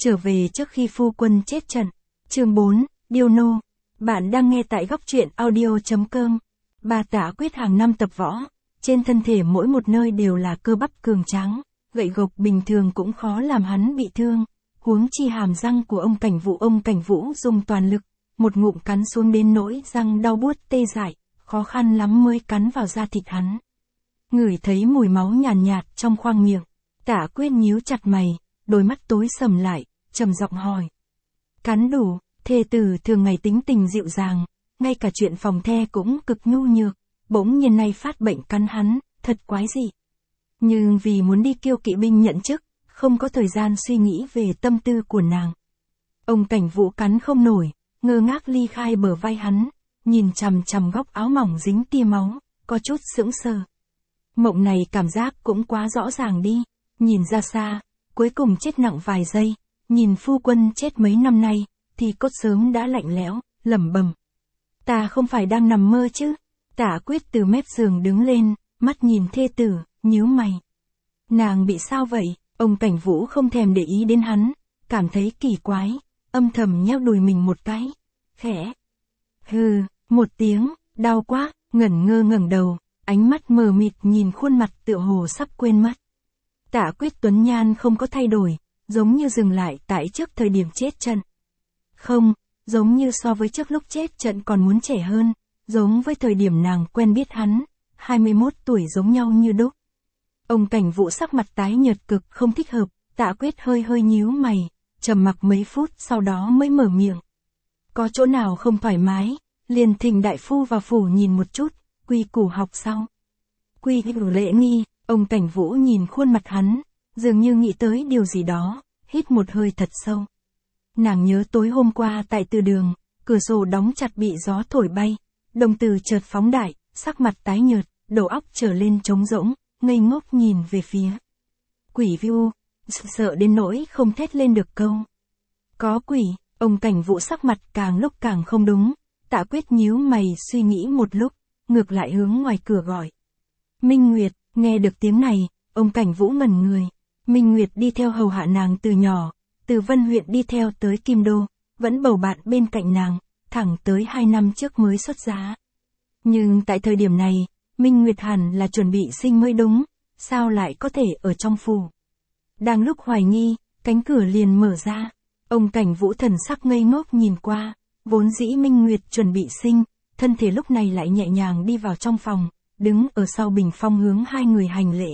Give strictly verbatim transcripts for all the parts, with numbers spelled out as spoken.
trở về trước khi phu quân chết trận. Chương bốn, Điêu Nô. Bạn đang nghe tại góc truyện audio chấm com. Bà Tả Quyết hàng năm tập võ, trên thân thể mỗi một nơi đều là cơ bắp cường tráng, gậy gộc bình thường cũng khó làm hắn bị thương, huống chi hàm răng của ông Cảnh Vũ. Ông Cảnh Vũ dùng toàn lực, một ngụm cắn xuống đến nỗi răng đau buốt tê dại, khó khăn lắm mới cắn vào da thịt hắn. Ngửi thấy mùi máu nhàn nhạt, nhạt trong khoang miệng, Tả Quyết nhíu chặt mày, đôi mắt tối sầm lại, trầm giọng hỏi. Cắn đủ, thê tử thường ngày tính tình dịu dàng, ngay cả chuyện phòng the cũng cực nhu nhược, bỗng nhiên nay phát bệnh cắn hắn, thật quái dị. Nhưng vì muốn đi Kiêu Kỵ binh nhận chức, không có thời gian suy nghĩ về tâm tư của nàng. Ông Cảnh Vũ cắn không nổi, ngơ ngác ly khai bờ vai hắn, nhìn chằm chằm góc áo mỏng dính tia máu, có chút sững sờ. Mộng này cảm giác cũng quá rõ ràng đi, nhìn ra xa, cuối cùng chết nặng vài giây, nhìn phu quân chết mấy năm nay, thì cốt sớm đã lạnh lẽo, lẩm bẩm. Ta không phải đang nằm mơ chứ? Tả Quyết từ mép giường đứng lên, mắt nhìn thê tử, nhíu mày. Nàng bị sao vậy? Ông Cảnh Vũ không thèm để ý đến hắn, cảm thấy kỳ quái, âm thầm nheo đùi mình một cái. Khẽ. Hừ, một tiếng, đau quá, ngẩn ngơ ngẩng đầu, ánh mắt mờ mịt nhìn khuôn mặt tựa hồ sắp quên mất. Tả Quyết tuấn nhan không có thay đổi, giống như dừng lại tại trước thời điểm chết trận. Không, giống như so với trước lúc chết trận còn muốn trẻ hơn, giống với thời điểm nàng quen biết hắn, hai mươi mốt tuổi giống nhau như đúc. Ông Cảnh Vũ sắc mặt tái nhợt cực không thích hợp, Tả Quyết hơi hơi nhíu mày, trầm mặc mấy phút sau đó mới mở miệng. Có chỗ nào không thoải mái, liền thỉnh đại phu vào phủ nhìn một chút, quy củ học sau. Quy củ lễ nghi, ông Cảnh Vũ nhìn khuôn mặt hắn, dường như nghĩ tới điều gì đó, hít một hơi thật sâu. Nàng nhớ tối hôm qua tại từ đường, cửa sổ đóng chặt bị gió thổi bay, đồng tử chợt phóng đại, sắc mặt tái nhợt, đầu óc trở lên trống rỗng, ngây ngốc nhìn về phía. Quỷ Viu, sợ đến nỗi không thét lên được câu. Có quỷ, ông Cảnh Vũ sắc mặt càng lúc càng không đúng, Tả Quyết nhíu mày suy nghĩ một lúc, ngược lại hướng ngoài cửa gọi. Minh Nguyệt, nghe được tiếng này, ông Cảnh Vũ ngẩn người. Minh Nguyệt đi theo hầu hạ nàng từ nhỏ, từ Vân huyện đi theo tới Kim Đô, vẫn bầu bạn bên cạnh nàng, thẳng tới hai năm trước mới xuất giá. Nhưng tại thời điểm này, Minh Nguyệt hẳn là chuẩn bị sinh mới đúng, sao lại có thể ở trong phủ. Đang lúc hoài nghi, cánh cửa liền mở ra, ông Cảnh Vũ thần sắc ngây ngốc nhìn qua, vốn dĩ Minh Nguyệt chuẩn bị sinh, thân thể lúc này lại nhẹ nhàng đi vào trong phòng, đứng ở sau bình phong hướng hai người hành lễ.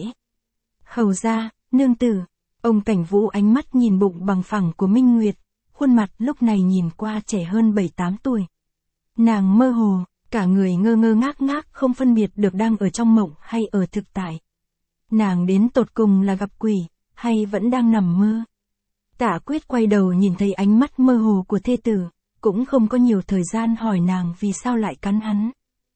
Hầu ra, nương tử. Ông Cảnh Vũ ánh mắt nhìn bụng bằng phẳng của Minh Nguyệt, khuôn mặt lúc này nhìn qua trẻ hơn bảy tám tuổi. Nàng mơ hồ, cả người ngơ ngơ ngác ngác không phân biệt được đang ở trong mộng hay ở thực tại. Nàng đến tột cùng là gặp quỷ, hay vẫn đang nằm mơ. Tả Quyết quay đầu nhìn thấy ánh mắt mơ hồ của thê tử, cũng không có nhiều thời gian hỏi nàng vì sao lại cắn hắn.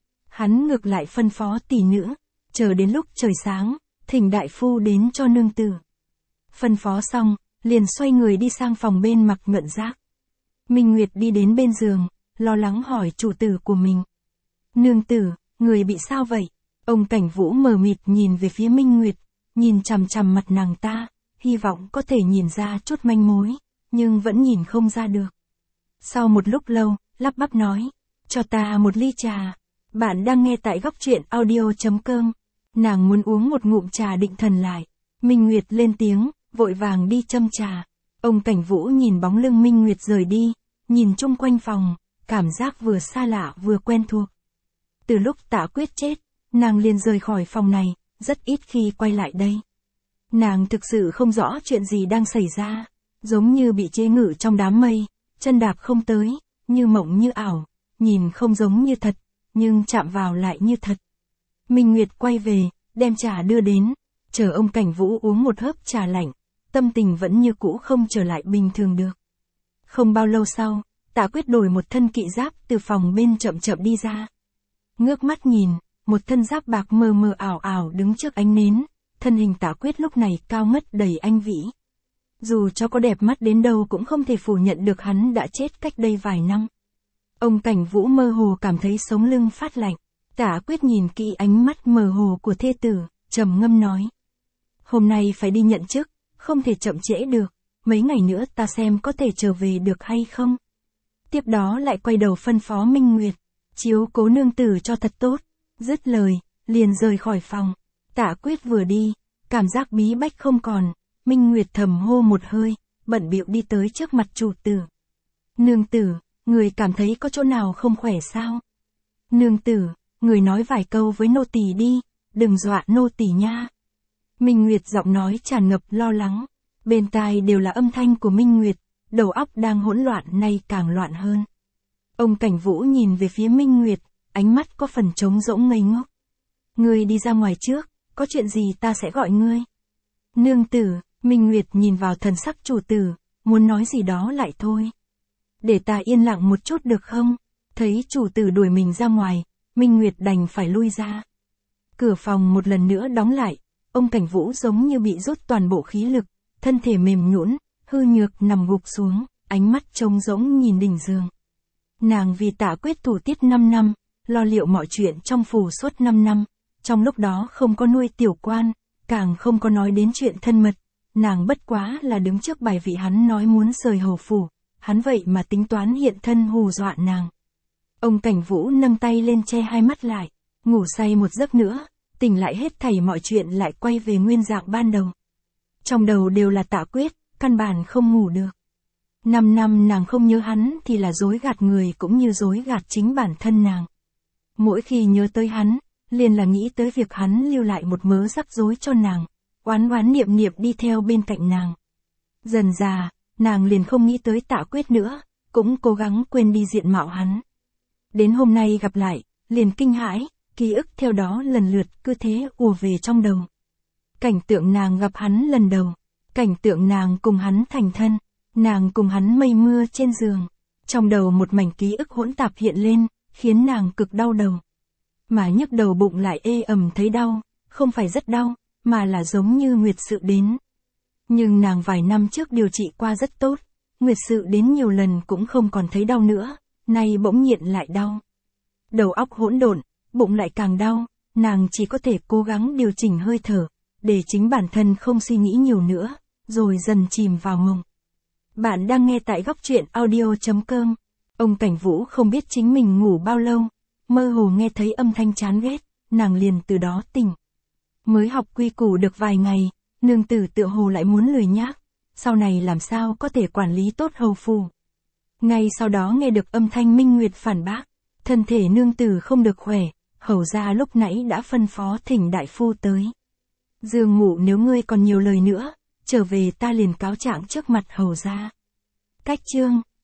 Hắn ngược lại phân phó tỷ nữ, chờ đến lúc trời sáng, thỉnh đại phu đến cho nương tử. Phân phó xong, liền xoay người đi sang phòng bên mặc ngận giác. Minh Nguyệt đi đến bên giường, lo lắng hỏi chủ tử của mình. Nương tử, người bị sao vậy? Ông Cảnh Vũ mờ mịt nhìn về phía Minh Nguyệt, nhìn chằm chằm mặt nàng ta, hy vọng có thể nhìn ra chút manh mối, nhưng vẫn nhìn không ra được. Sau một lúc lâu, lắp bắp nói, cho ta một ly trà. Bạn đang nghe tại góc truyện audio chấm com. Nàng muốn uống một ngụm trà định thần lại. Minh Nguyệt lên tiếng, vội vàng đi châm trà. Ông Cảnh Vũ nhìn bóng lưng Minh Nguyệt rời đi, nhìn chung quanh phòng, cảm giác vừa xa lạ vừa quen thuộc. Từ lúc Tả Quyết chết, nàng liền rời khỏi phòng này, rất ít khi quay lại đây. Nàng thực sự không rõ chuyện gì đang xảy ra, giống như bị chế ngự trong đám mây, chân đạp không tới, như mộng như ảo, nhìn không giống như thật, nhưng chạm vào lại như thật. Minh Nguyệt quay về, đem trà đưa đến, chờ ông Cảnh Vũ uống một hớp trà lạnh, tâm tình vẫn như cũ không trở lại bình thường được. Không bao lâu sau, Tả Quyết đổi một thân kỵ giáp từ phòng bên chậm chậm đi ra. Ngước mắt nhìn, một thân giáp bạc mờ mờ ảo ảo đứng trước ánh nến, thân hình Tả Quyết lúc này cao ngất đầy anh vĩ. Dù cho có đẹp mắt đến đâu cũng không thể phủ nhận được hắn đã chết cách đây vài năm. Ông Cảnh Vũ mơ hồ cảm thấy sống lưng phát lạnh, Tả Quyết nhìn kỹ ánh mắt mờ hồ của thê tử, trầm ngâm nói. Hôm nay phải đi nhận chức, không thể chậm trễ được, mấy ngày nữa ta xem có thể trở về được hay không. Tiếp đó lại quay đầu phân phó Minh Nguyệt, chiếu cố nương tử cho thật tốt, dứt lời, liền rời khỏi phòng. Tạ Quyết vừa đi, cảm giác bí bách không còn, Minh Nguyệt thầm hô một hơi, bận bịu đi tới trước mặt chủ tử. Nương tử, người cảm thấy có chỗ nào không khỏe sao? Nương tử, người nói vài câu với nô tỳ đi, đừng dọa nô tỳ nha. Minh Nguyệt giọng nói tràn ngập lo lắng, bên tai đều là âm thanh của Minh Nguyệt, đầu óc đang hỗn loạn nay càng loạn hơn. Ông Cảnh Vũ nhìn về phía Minh Nguyệt, ánh mắt có phần trống rỗng ngây ngốc. Ngươi đi ra ngoài trước, có chuyện gì ta sẽ gọi ngươi. Nương tử, Minh Nguyệt nhìn vào thần sắc chủ tử, muốn nói gì đó lại thôi. Để ta yên lặng một chút được không? Thấy chủ tử đuổi mình ra ngoài, Minh Nguyệt đành phải lui ra. Cửa phòng một lần nữa đóng lại, ông Cảnh Vũ giống như bị rút toàn bộ khí lực, thân thể mềm nhũn, hư nhược nằm gục xuống, ánh mắt trống rỗng nhìn đỉnh giường. Nàng vì Tạ Quyết thủ tiết năm năm, lo liệu mọi chuyện trong phủ suốt năm năm, trong lúc đó không có nuôi tiểu quan, càng không có nói đến chuyện thân mật, nàng bất quá là đứng trước bài vị hắn nói muốn rời hầu phủ, hắn vậy mà tính toán hiện thân hù dọa nàng. Ông Cảnh Vũ nâng tay lên che hai mắt lại, ngủ say một giấc nữa, tỉnh lại hết thảy mọi chuyện lại quay về nguyên dạng ban đầu. Trong đầu đều là Tạ Quyết, căn bản không ngủ được. Năm năm nàng không nhớ hắn thì là dối gạt người cũng như dối gạt chính bản thân nàng. Mỗi khi nhớ tới hắn, liền là nghĩ tới việc hắn lưu lại một mớ rắc rối cho nàng, oán oán niệm niệm đi theo bên cạnh nàng. Dần dà, nàng liền không nghĩ tới Tạ Quyết nữa, cũng cố gắng quên đi diện mạo hắn. Đến hôm nay gặp lại, liền kinh hãi, ký ức theo đó lần lượt cứ thế ùa về trong đầu. Cảnh tượng nàng gặp hắn lần đầu, cảnh tượng nàng cùng hắn thành thân, nàng cùng hắn mây mưa trên giường. Trong đầu một mảnh ký ức hỗn tạp hiện lên, khiến nàng cực đau đầu. Mà nhức đầu bụng lại ê ẩm thấy đau, không phải rất đau, mà là giống như nguyệt sự đến. Nhưng nàng vài năm trước điều trị qua rất tốt, nguyệt sự đến nhiều lần cũng không còn thấy đau nữa, nay bỗng nhiên lại đau. Đầu óc hỗn độn, bụng lại càng đau, nàng chỉ có thể cố gắng điều chỉnh hơi thở, để chính bản thân không suy nghĩ nhiều nữa, rồi dần chìm vào mộng. Bạn đang nghe tại góc truyện audio chấm com. Ông Cảnh Vũ không biết chính mình ngủ bao lâu, mơ hồ nghe thấy âm thanh chán ghét, nàng liền từ đó tỉnh. Mới học quy củ được vài ngày, nương tử tựa hồ lại muốn lười nhác, sau này làm sao có thể quản lý tốt hầu phủ. Ngay sau đó nghe được âm thanh Minh Nguyệt phản bác, thân thể nương tử không được khỏe, hầu ra lúc nãy đã phân phó thỉnh đại phu tới. Dương Ngụ nếu ngươi còn nhiều lời nữa, trở về ta liền cáo trạng trước mặt hầu ra. Cách chương